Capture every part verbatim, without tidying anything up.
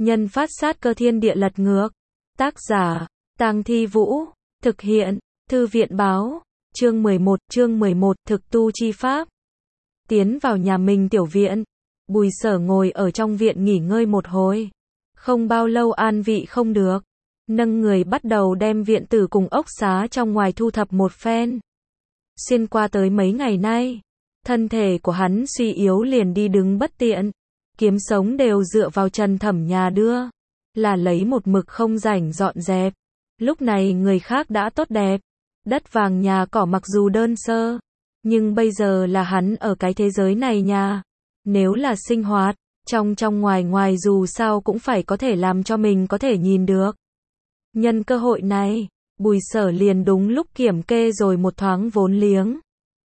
Nhân phát sát cơ thiên địa lật ngược. Tác giả, Tang Thi Vũ. Thực hiện, Thư viện báo. Chương mười một, chương mười một, thực tu chi pháp. Tiến vào nhà mình tiểu viện. Bùi Sở ngồi ở trong viện nghỉ ngơi một hồi. Không bao lâu an vị không được. Nâng người bắt đầu đem viện tử cùng ốc xá trong ngoài thu thập một phen. Xuyên qua tới mấy ngày nay, thân thể của hắn suy yếu liền đi đứng bất tiện. Kiếm sống đều dựa vào Trần Thẩm nhà đưa. Là lấy một mực không rảnh dọn dẹp. Lúc này người khác đã tốt đẹp. Đất vàng nhà cỏ mặc dù đơn sơ, nhưng bây giờ là hắn ở cái thế giới này nhà. Nếu là sinh hoạt, trong trong ngoài ngoài dù sao cũng phải có thể làm cho mình có thể nhìn được. Nhân cơ hội này, Bùi Sở liền đúng lúc kiểm kê rồi một thoáng vốn liếng.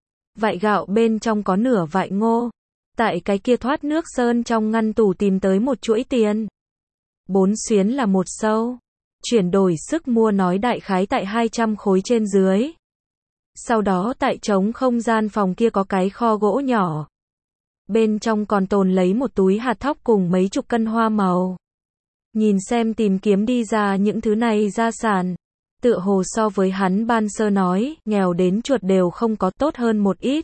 Vại gạo bên trong có nửa vại ngô. Tại cái kia thoát nước sơn trong ngăn tủ tìm tới một chuỗi tiền. Bốn xuyến là một sâu. Chuyển đổi sức mua nói đại khái tại hai trăm khối trên dưới. Sau đó tại trống không gian phòng kia có cái kho gỗ nhỏ. Bên trong còn tồn lấy một túi hạt thóc cùng mấy chục cân hoa màu. Nhìn xem tìm kiếm đi ra những thứ này gia sản. Tựa hồ so với hắn ban sơ nói, nghèo đến chuột đều không có tốt hơn một ít.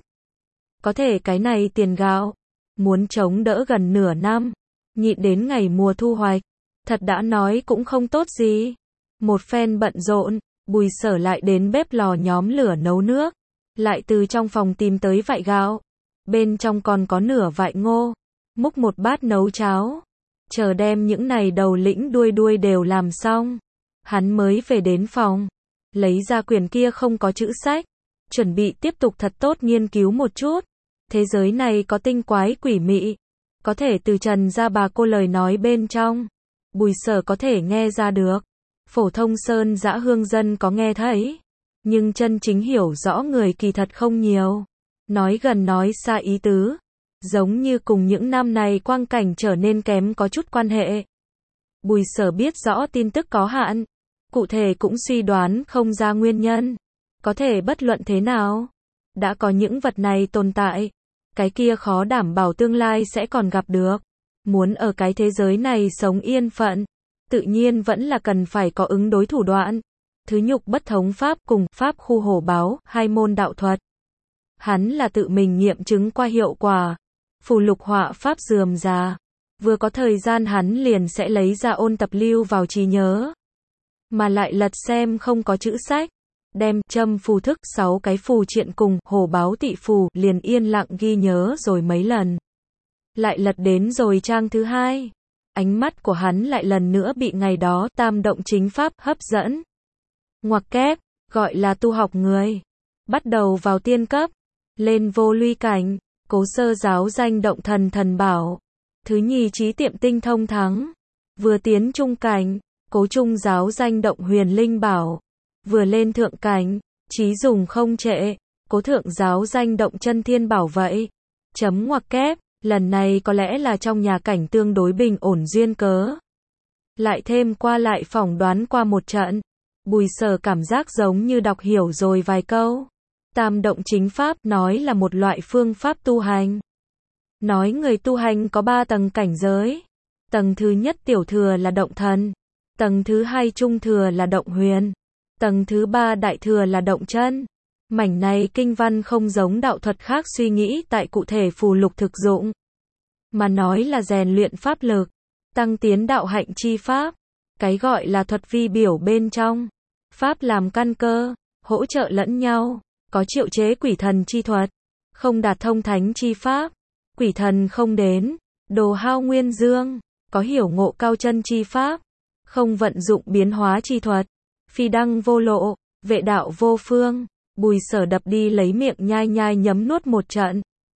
Có thể cái này tiền gạo, muốn chống đỡ gần nửa năm, nhịn đến ngày mùa thu hoạch, thật đã nói cũng không tốt gì. Một phen bận rộn, Bùi Sở lại đến bếp lò nhóm lửa nấu nước, lại từ trong phòng tìm tới vại gạo, bên trong còn có nửa vại ngô, múc một bát nấu cháo, chờ đem những này đầu lĩnh đuôi đuôi đều làm xong, hắn mới về đến phòng, lấy ra quyển kia không có chữ sách, chuẩn bị tiếp tục thật tốt nghiên cứu một chút. Thế giới này có tinh quái quỷ mị, có thể từ Trần ra bà cô lời nói bên trong, Bùi Sở có thể nghe ra được. Phổ thông sơn dã hương dân có nghe thấy, nhưng chân chính hiểu rõ người kỳ thật không nhiều. Nói gần nói xa ý tứ, giống như cùng những năm này quang cảnh trở nên kém có chút quan hệ. Bùi Sở biết rõ tin tức có hạn, cụ thể cũng suy đoán không ra nguyên nhân. Có thể bất luận thế nào, đã có những vật này tồn tại, cái kia khó đảm bảo tương lai sẽ còn gặp được. Muốn ở cái thế giới này sống yên phận, tự nhiên vẫn là cần phải có ứng đối thủ đoạn. Thứ nhục bất thống pháp cùng pháp khu hổ báo, hai môn đạo thuật. Hắn là tự mình nghiệm chứng qua hiệu quả. Phù lục họa pháp rườm rà. Vừa có thời gian hắn liền sẽ lấy ra ôn tập lưu vào trí nhớ. Mà lại lật xem không có chữ sách. Đem châm phù thức sáu cái phù triện cùng hổ báo tị phù liền yên lặng ghi nhớ rồi mấy lần. Lại lật đến rồi trang thứ hai. Ánh mắt của hắn lại lần nữa bị ngày đó tam động chính pháp hấp dẫn. Ngoặc kép, gọi là tu học người. Bắt đầu vào tiên cấp, lên vô luy cảnh, cố sơ giáo danh động thần thần bảo. Thứ nhì trí tiệm tinh thông thắng. Vừa tiến trung cảnh, cố trung giáo danh động huyền linh bảo. Vừa lên thượng cảnh, trí dùng không trệ, cố thượng giáo danh động chân thiên bảo vậy. Chấm ngoặc kép. Lần này có lẽ là trong nhà cảnh tương đối bình ổn duyên cớ. Lại thêm qua lại phỏng đoán qua một trận. Bùi Sở cảm giác giống như đọc hiểu rồi vài câu. Tam động chính pháp nói là một loại phương pháp tu hành. Nói người tu hành có ba tầng cảnh giới. Tầng thứ nhất tiểu thừa là động thần. Tầng thứ hai trung thừa là động huyền. Tầng thứ ba đại thừa là động chân. Mảnh này kinh văn không giống đạo thuật khác suy nghĩ tại cụ thể phù lục thực dụng, mà nói là rèn luyện pháp lực, tăng tiến đạo hạnh chi pháp. Cái gọi là thuật vi biểu bên trong, pháp làm căn cơ, hỗ trợ lẫn nhau, có triệu chế quỷ thần chi thuật, không đạt thông thánh chi pháp, quỷ thần không đến, đồ hao nguyên dương, có hiểu ngộ cao chân chi pháp, không vận dụng biến hóa chi thuật, phi đăng vô lộ, vệ đạo vô phương. Bùi Sở đập đi lấy miệng nhai nhai nhấm nuốt một trận.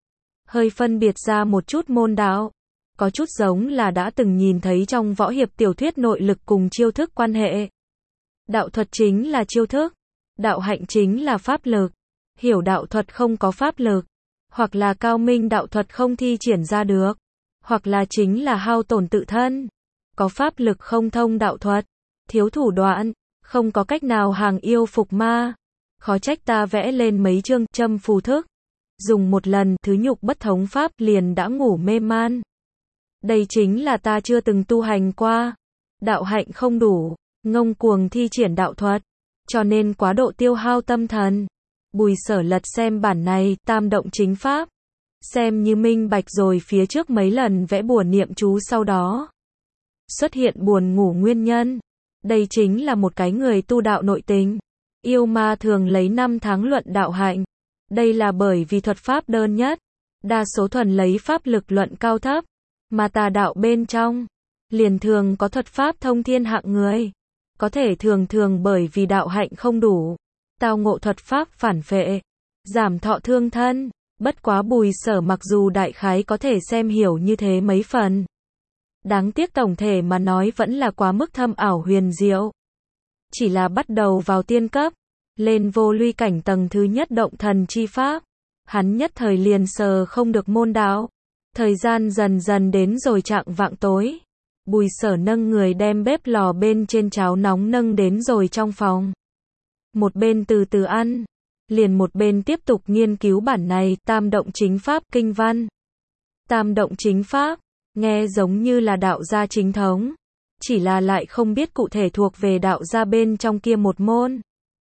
Hơi phân biệt ra một chút môn đạo. Có chút giống là đã từng nhìn thấy trong võ hiệp tiểu thuyết nội lực cùng chiêu thức quan hệ. Đạo thuật chính là chiêu thức. Đạo hạnh chính là pháp lực. Hiểu đạo thuật không có pháp lực. Hoặc là cao minh đạo thuật không thi triển ra được. Hoặc là chính là hao tổn tự thân. Có pháp lực không thông đạo thuật. Thiếu thủ đoạn. Không có cách nào hàng yêu phục ma. Khó trách ta vẽ lên mấy chương châm phù thức. Dùng một lần thứ nhục bất thống pháp liền đã ngủ mê man. Đây chính là ta chưa từng tu hành qua. Đạo hạnh không đủ, ngông cuồng thi triển đạo thuật, cho nên quá độ tiêu hao tâm thần. Bùi Sở lật xem bản này, tam động chính pháp. Xem như minh bạch rồi phía trước mấy lần vẽ bùa niệm chú sau đó xuất hiện buồn ngủ nguyên nhân. Đây chính là một cái người tu đạo nội tình. Yêu ma thường lấy năm tháng luận đạo hạnh. Đây là bởi vì thuật pháp đơn nhất. Đa số thuần lấy pháp lực luận cao thấp. Mà tà đạo bên trong, liền thường có thuật pháp thông thiên hạng người. Có thể thường thường bởi vì đạo hạnh không đủ, tao ngộ thuật pháp phản phệ, giảm thọ thương thân. Bất quá Bùi Sở mặc dù đại khái có thể xem hiểu như thế mấy phần. Đáng tiếc tổng thể mà nói vẫn là quá mức thâm ảo huyền diệu. Chỉ là bắt đầu vào tiên cấp, lên vô luy cảnh tầng thứ nhất động thần chi pháp. Hắn nhất thời liền sờ không được môn đạo. Thời gian dần dần đến rồi chạng vạng tối. Bùi Sở nâng người đem bếp lò bên trên cháo nóng nâng đến rồi trong phòng. Một bên từ từ ăn, liền một bên tiếp tục nghiên cứu bản này, tam động chính pháp kinh văn. Tam động chính pháp, nghe giống như là đạo gia chính thống, chỉ là lại không biết cụ thể thuộc về đạo gia bên trong kia một môn.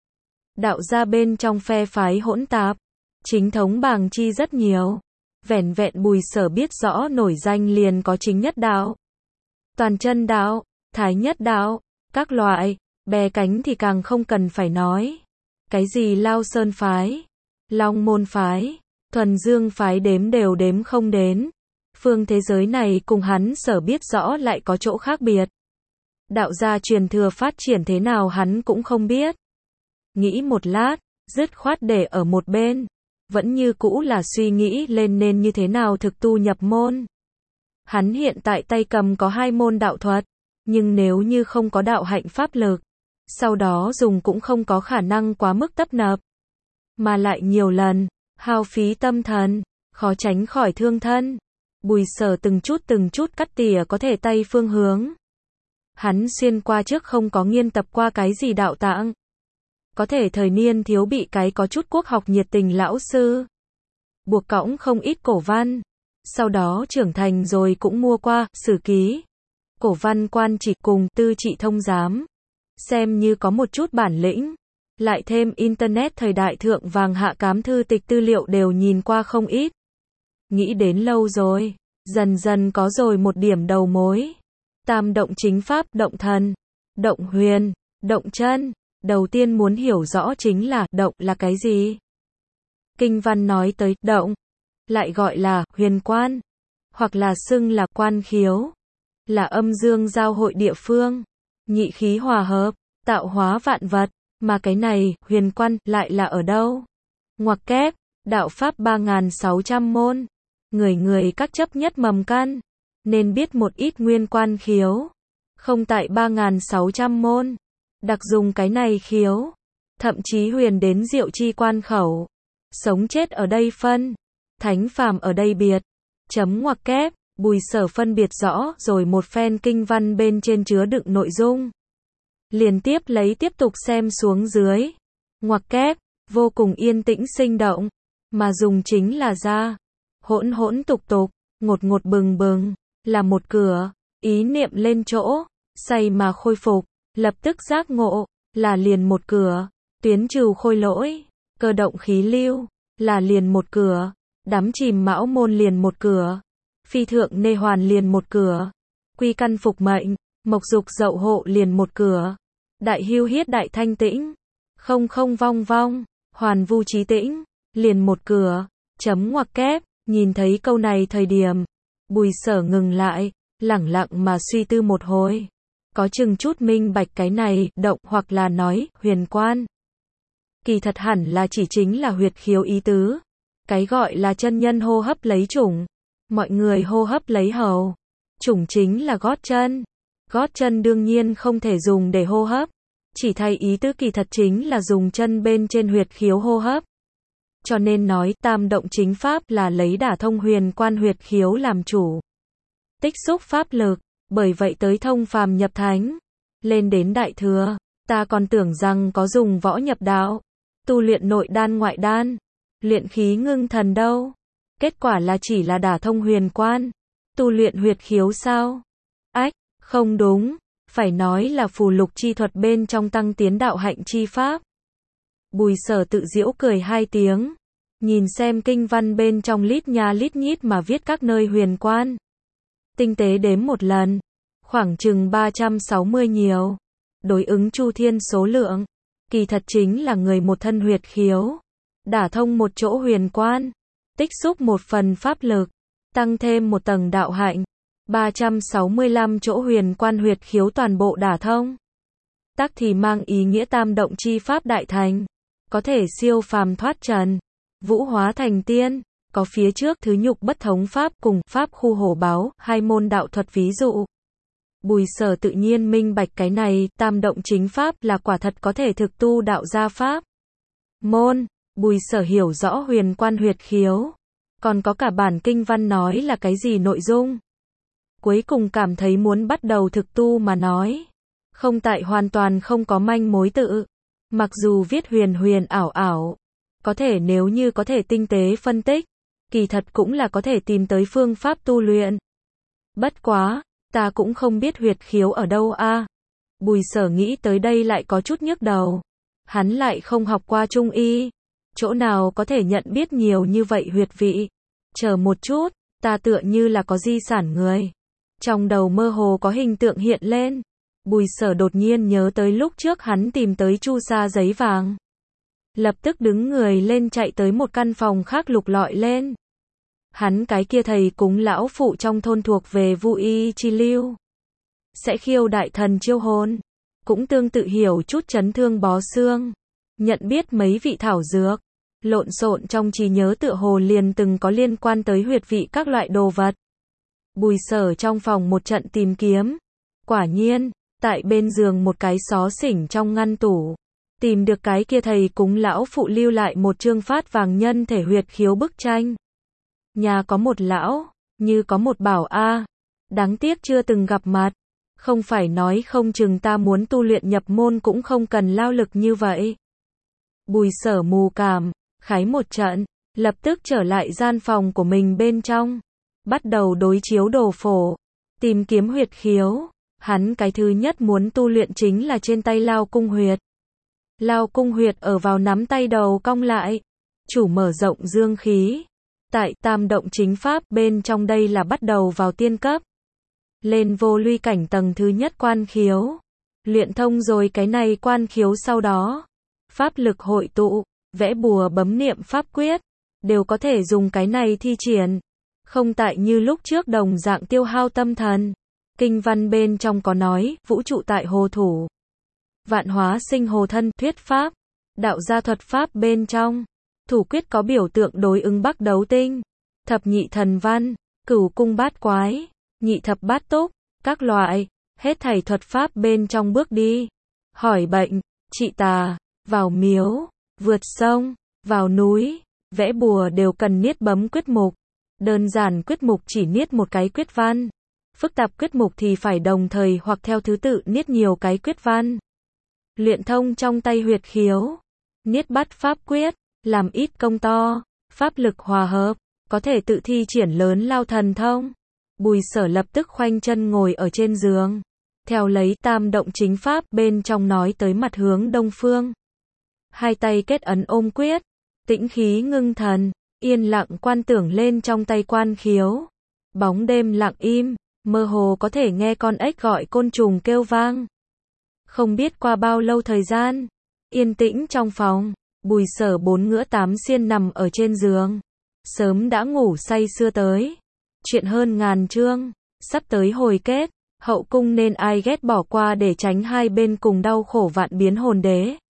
Đạo gia bên trong phe phái hỗn tạp, chính thống bàng chi rất nhiều. Vẻn vẹn Bùi Sở biết rõ nổi danh liền có chính nhất đạo, toàn chân đạo, thái nhất đạo, các loại, bè cánh thì càng không cần phải nói. Cái gì Lao Sơn phái, Long Môn phái, Thuần Dương phái đếm đều đếm không đến. Phương thế giới này cùng hắn Sở biết rõ lại có chỗ khác biệt. Đạo gia truyền thừa phát triển thế nào hắn cũng không biết. Nghĩ một lát, dứt khoát để ở một bên. Vẫn như cũ là suy nghĩ lên nên như thế nào thực tu nhập môn. Hắn hiện tại tay cầm có hai môn đạo thuật, nhưng nếu như không có đạo hạnh pháp lực, sau đó dùng cũng không có khả năng quá mức tấp nập. Mà lại nhiều lần, hao phí tâm thần, khó tránh khỏi thương thân. Bùi Sở từng chút từng chút cắt tỉa có thể tay phương hướng. Hắn xuyên qua trước không có nghiên tập qua cái gì đạo tạng. Có thể thời niên thiếu bị cái có chút quốc học nhiệt tình lão sư buộc cõng không ít cổ văn. Sau đó trưởng thành rồi cũng mua qua sử ký, cổ văn quan chỉ cùng tư trị thông giám. Xem như có một chút bản lĩnh. Lại thêm internet thời đại thượng vàng hạ cám thư tịch tư liệu đều nhìn qua không ít. Nghĩ đến lâu rồi, dần dần có rồi một điểm đầu mối. Tam động chính pháp, động thần, động huyền, động chân. Đầu tiên muốn hiểu rõ chính là động là cái gì. Kinh văn nói tới động, lại gọi là huyền quan, hoặc là xưng là quan khiếu, là âm dương giao hội địa phương, nhị khí hòa hợp, tạo hóa vạn vật. Mà cái này, huyền quan, lại là ở đâu? Ngoặc kép, đạo pháp ba nghìn sáu trăm môn, người người các chấp nhất mầm căn, nên biết một ít nguyên quan khiếu, không tại ba nghìn sáu trăm môn. Đặc dùng cái này khiếu, thậm chí huyền đến diệu chi quan khẩu, sống chết ở đây phân, thánh phàm ở đây biệt. Chấm ngoặc kép, Bùi Sở phân biệt rõ rồi một phen kinh văn bên trên chứa đựng nội dung. Liên tiếp lấy tiếp tục xem xuống dưới. Ngoặc kép, vô cùng yên tĩnh sinh động, mà dùng chính là ra. Hỗn hỗn tục tục, ngột ngột bừng bừng, là một cửa, ý niệm lên chỗ, say mà khôi phục. Lập tức giác ngộ, là liền một cửa, tuyến trừ khôi lỗi, cơ động khí lưu, là liền một cửa, đắm chìm mão môn liền một cửa, phi thượng nê hoàn liền một cửa, quy căn phục mệnh, mộc dục dậu hộ liền một cửa, đại hưu hiết đại thanh tĩnh, không không vong vong, hoàn vu trí tĩnh, liền một cửa. Chấm ngoặc kép, nhìn thấy câu này thời điểm, Bùi Sở ngừng lại, lẳng lặng mà suy tư một hồi. Có chừng chút minh bạch cái này, động hoặc là nói, huyền quan. Kỳ thật hẳn là chỉ chính là huyệt khiếu ý tứ. Cái gọi là chân nhân hô hấp lấy chủng, mọi người hô hấp lấy hầu. Chủng chính là gót chân. Gót chân đương nhiên không thể dùng để hô hấp. Chỉ thay ý tứ kỳ thật chính là dùng chân bên trên huyệt khiếu hô hấp. Cho nên nói tam động chính pháp là lấy đả thông huyền quan huyệt khiếu làm chủ. Tích xúc pháp lực. Bởi vậy tới thông phàm nhập thánh, lên đến đại thừa, ta còn tưởng rằng có dùng võ nhập đạo, tu luyện nội đan ngoại đan, luyện khí ngưng thần đâu. Kết quả là chỉ là đả thông huyền quan, Tu luyện huyệt khiếu sao? Ách, không đúng, phải nói là phù lục chi thuật bên trong tăng tiến đạo hạnh chi pháp. Bùi Sở tự giễu cười hai tiếng, nhìn xem kinh văn bên trong lít nha lít nhít mà viết các nơi huyền quan. Tinh tế đếm một lần, khoảng chừng ba trăm sáu mươi nhiều, đối ứng chu thiên số lượng, kỳ thật chính là người một thân huyệt khiếu, đả thông một chỗ huyền quan, tích xúc một phần pháp lực, tăng thêm một tầng đạo hạnh, ba trăm sáu mươi lăm chỗ huyền quan huyệt khiếu toàn bộ đả thông. Tắc thì mang ý nghĩa tam động chi pháp đại thành, có thể siêu phàm thoát trần, vũ hóa thành tiên, có phía trước thứ nhục bất thống pháp cùng pháp khu hổ báo, hai môn đạo thuật ví dụ. Bùi Sở tự nhiên minh bạch cái này, tam động chính pháp là quả thật có thể thực tu đạo gia pháp. Môn, Bùi Sở hiểu rõ huyền quan huyệt khiếu, còn có cả bản kinh văn nói là cái gì nội dung. Cuối cùng cảm thấy muốn bắt đầu thực tu mà nói, không tại hoàn toàn không có manh mối tự. Mặc dù viết huyền huyền ảo ảo, có thể nếu như có thể tinh tế phân tích, kỳ thật cũng là có thể tìm tới phương pháp tu luyện. Bất quá, ta cũng không biết huyệt khiếu ở đâu a. Bùi Sở nghĩ tới đây lại có chút nhức đầu. Hắn lại không học qua trung y, chỗ nào có thể nhận biết nhiều như vậy huyệt vị. Chờ một chút, ta tựa như là có di sản người. Trong đầu mơ hồ có hình tượng hiện lên. Bùi Sở đột nhiên nhớ tới lúc trước hắn tìm tới chu sa giấy vàng. Lập tức đứng người lên chạy tới một căn phòng khác lục lọi lên. Hắn cái kia thầy cúng lão phụ trong thôn thuộc về Vu Y chi lưu, sẽ khiêu đại thần chiêu hồn, cũng tương tự hiểu chút chấn thương bó xương, nhận biết mấy vị thảo dược, lộn xộn trong trí nhớ tựa hồ liền từng có liên quan tới huyệt vị các loại đồ vật. Bùi Sở trong phòng một trận tìm kiếm, quả nhiên, tại bên giường một cái xó xỉnh trong ngăn tủ, tìm được cái kia thầy cúng lão phụ lưu lại một chương phát vàng nhân thể huyệt khiếu bức tranh. Nhà có một lão, như có một bảo a. Đáng tiếc chưa từng gặp mặt. Không phải nói không chừng ta muốn tu luyện nhập môn cũng không cần lao lực như vậy. Bùi Sở mù cảm, khái một trận, lập tức trở lại gian phòng của mình bên trong, bắt đầu đối chiếu đồ phổ, tìm kiếm huyệt khiếu. Hắn cái thứ nhất muốn tu luyện chính là trên tay lao cung huyệt. Lao cung huyệt ở vào nắm tay đầu cong lại, chủ mở rộng dương khí. Tại tam động chính pháp bên trong đây là bắt đầu vào tiên cấp. Lên vô luy cảnh tầng thứ nhất quan khiếu. Luyện thông rồi cái này quan khiếu sau đó. Pháp lực hội tụ, vẽ bùa bấm niệm pháp quyết, đều có thể dùng cái này thi triển. Không tại như lúc trước đồng dạng tiêu hao tâm thần. Kinh văn bên trong có nói, vũ trụ tại hồ thủ. Vạn hóa sinh hồ thân, thuyết pháp. Đạo gia thuật pháp bên trong. Thủ quyết có biểu tượng đối ứng bắc đấu tinh, thập nhị thần văn, cửu cung bát quái, nhị thập bát túc, các loại, hết thảy thuật pháp bên trong bước đi. Hỏi bệnh, trị tà, vào miếu, vượt sông, vào núi, vẽ bùa đều cần niết bấm quyết mục. Đơn giản quyết mục chỉ niết một cái quyết văn. Phức tạp quyết mục thì phải đồng thời hoặc theo thứ tự niết nhiều cái quyết văn. Luyện thông trong tay huyệt khiếu, niết bắt pháp quyết. Làm ít công to, pháp lực hòa hợp, có thể tự thi triển lớn lao thần thông. Bùi Sở lập tức khoanh chân ngồi ở trên giường. Theo lấy tam động chính pháp bên trong nói tới mặt hướng đông phương. Hai tay kết ấn ôm quyết, tĩnh khí ngưng thần, yên lặng quan tưởng lên trong tay quan khiếu. Bóng đêm lặng im, mơ hồ có thể nghe con ếch gọi côn trùng kêu vang. Không biết qua bao lâu thời gian, yên tĩnh trong phòng. Bùi Sở bốn ngữa tám xiên nằm ở trên giường, sớm đã ngủ say sưa tới. Chuyện hơn ngàn chương, sắp tới hồi kết, hậu cung nên ai ghét bỏ qua để tránh hai bên cùng đau khổ vạn biến hồn đế.